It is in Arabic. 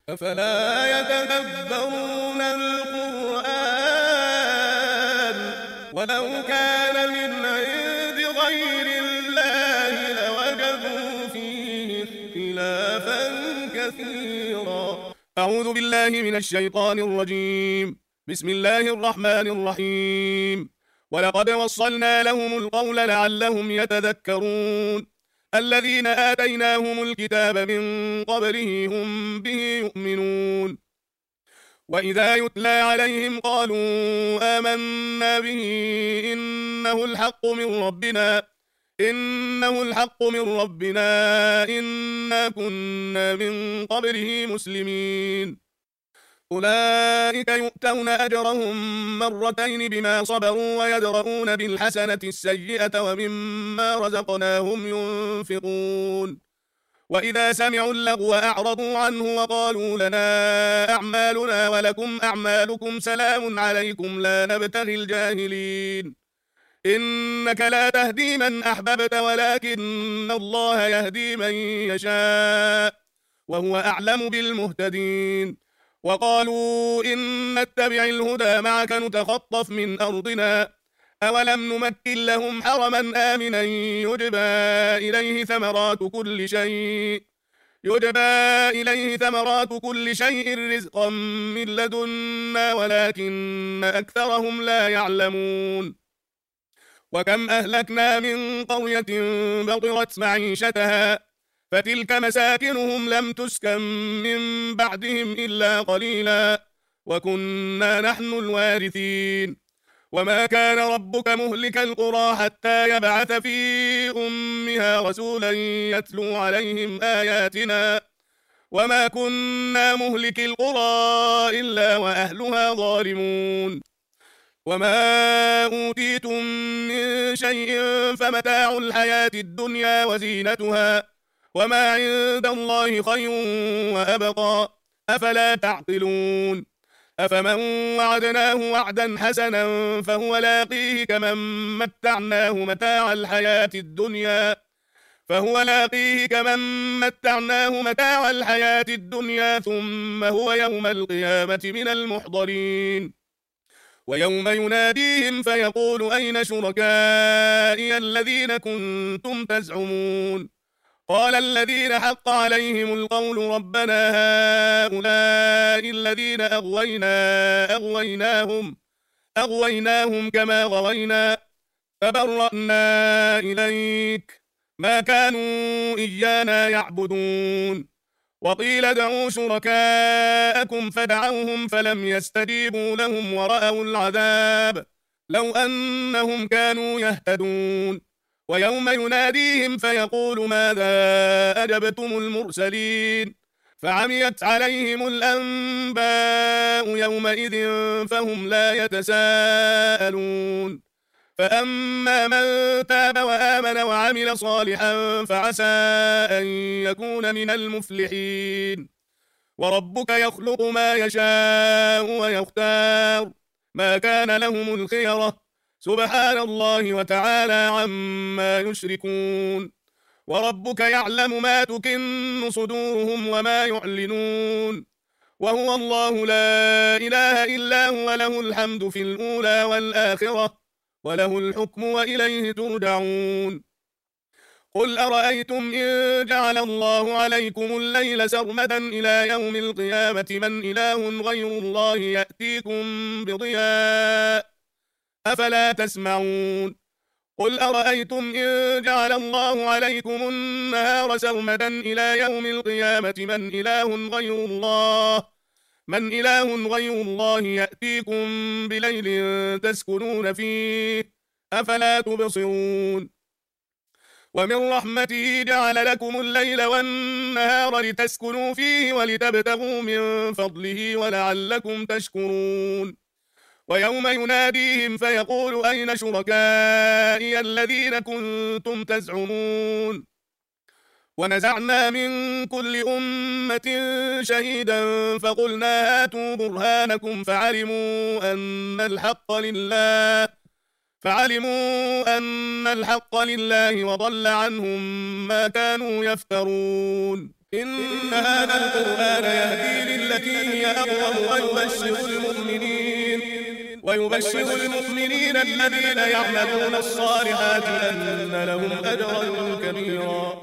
أفلا يتدبرون القرآن ولو كان من عند غير الله لوجدوا فيه اختلافا كثيرا. أعوذ بالله من الشيطان الرجيم. بسم الله الرحمن الرحيم. ولقد وصلنا لهم القول لعلهم يتذكرون. الذين آتيناهم الكتاب من قبله هم به يؤمنون. وإذا يتلى عليهم قالوا آمنا به إنه الحق من ربنا إنا كنا من قبله مسلمين. أولئك يؤتون أجرهم مرتين بما صبروا ويدرؤون بالحسنة السيئة ومما رزقناهم ينفقون. وإذا سمعوا اللغو أعرضوا عنه وقالوا لنا أعمالنا ولكم أعمالكم سلام عليكم لا نبتغي الجاهلين. إنك لا تهدي من أحببت ولكن الله يهدي من يشاء وهو أعلم بالمهتدين. وقالوا إن نتبع الهدى معك نتخطف من أرضنا أولم نمكن لهم حرما آمنا يجبى إليه ثمرات كل شيء رزقا من لدنا ولكن أكثرهم لا يعلمون. وكم أهلكنا من قرية بطرت معيشتها فتلك مساكنهم لم تسكن من بعدهم إلا قليلا وكنا نحن الوارثين. وما كان ربك مهلك القرى حتى يبعث في أمها رسولا يتلو عليهم آياتنا وما كنا مهلك القرى إلا وأهلها ظالمون. وما أوتيتم من شيء فمتاع الحياة الدنيا وزينتها وما عند الله خير وأبقى أفلا تعقلون. أفمن وعدناه وعدا حسنا فهو لاقيه كمن متعناه متاع الحياة الدنيا ثم هو يوم القيامة من المحضرين. ويوم يناديهم فيقول أين شركائي الذين كنتم تزعمون قال الذين حق عليهم القول ربنا هؤلاء الذين أغويناهم كما غوينا فبرأنا إليك ما كانوا إيانا يعبدون. وقيل ادعوا شركاءكم فدعوهم فلم يستجيبوا لهم ورأوا العذاب لو أنهم كانوا يهتدون. ويوم يناديهم فيقول ماذا أجبتم المرسلين فعميت عليهم الأنباء يومئذ فهم لا يتساءلون. فأما من تاب وآمن وعمل صالحا فعسى أن يكون من المفلحين. وربك يخلق ما يشاء ويختار ما كان لهم الخيرة سبحان الله وتعالى عما يشركون. وربك يعلم ما تكن صدورهم وما يعلنون وهو الله لا إله إلا هو له الحمد في الأولى والآخرة وله الحكم وإليه ترجعون. قل أرأيتم إن جعل الله عليكم الليل سرمدا إلى يوم القيامة من إله غير الله يأتيكم بضياء أفلا تسمعون. قل أرأيتم إن جعل الله عليكم النهار سرمدا إلى يوم القيامة من إله غير الله يأتيكم بليل تسكنون فيه أفلا تبصرون. ومن رحمته جعل لكم الليل والنهار لتسكنوا فيه ولتبتغوا من فضله ولعلكم تشكرون. ويوم يناديهم فيقول أين شركائي الذين كنتم تزعمون ونزعنا من كل أمة شهيدا فقلنا هاتوا برهانكم فعلموا أن الحق لله وضل عنهم ما كانوا يفترون. إن هذا القرآن يهدي بالتي هي أقوم ويبشر المؤمنين الذين يعملون الصالحات أن لهم أجرا كبيرا.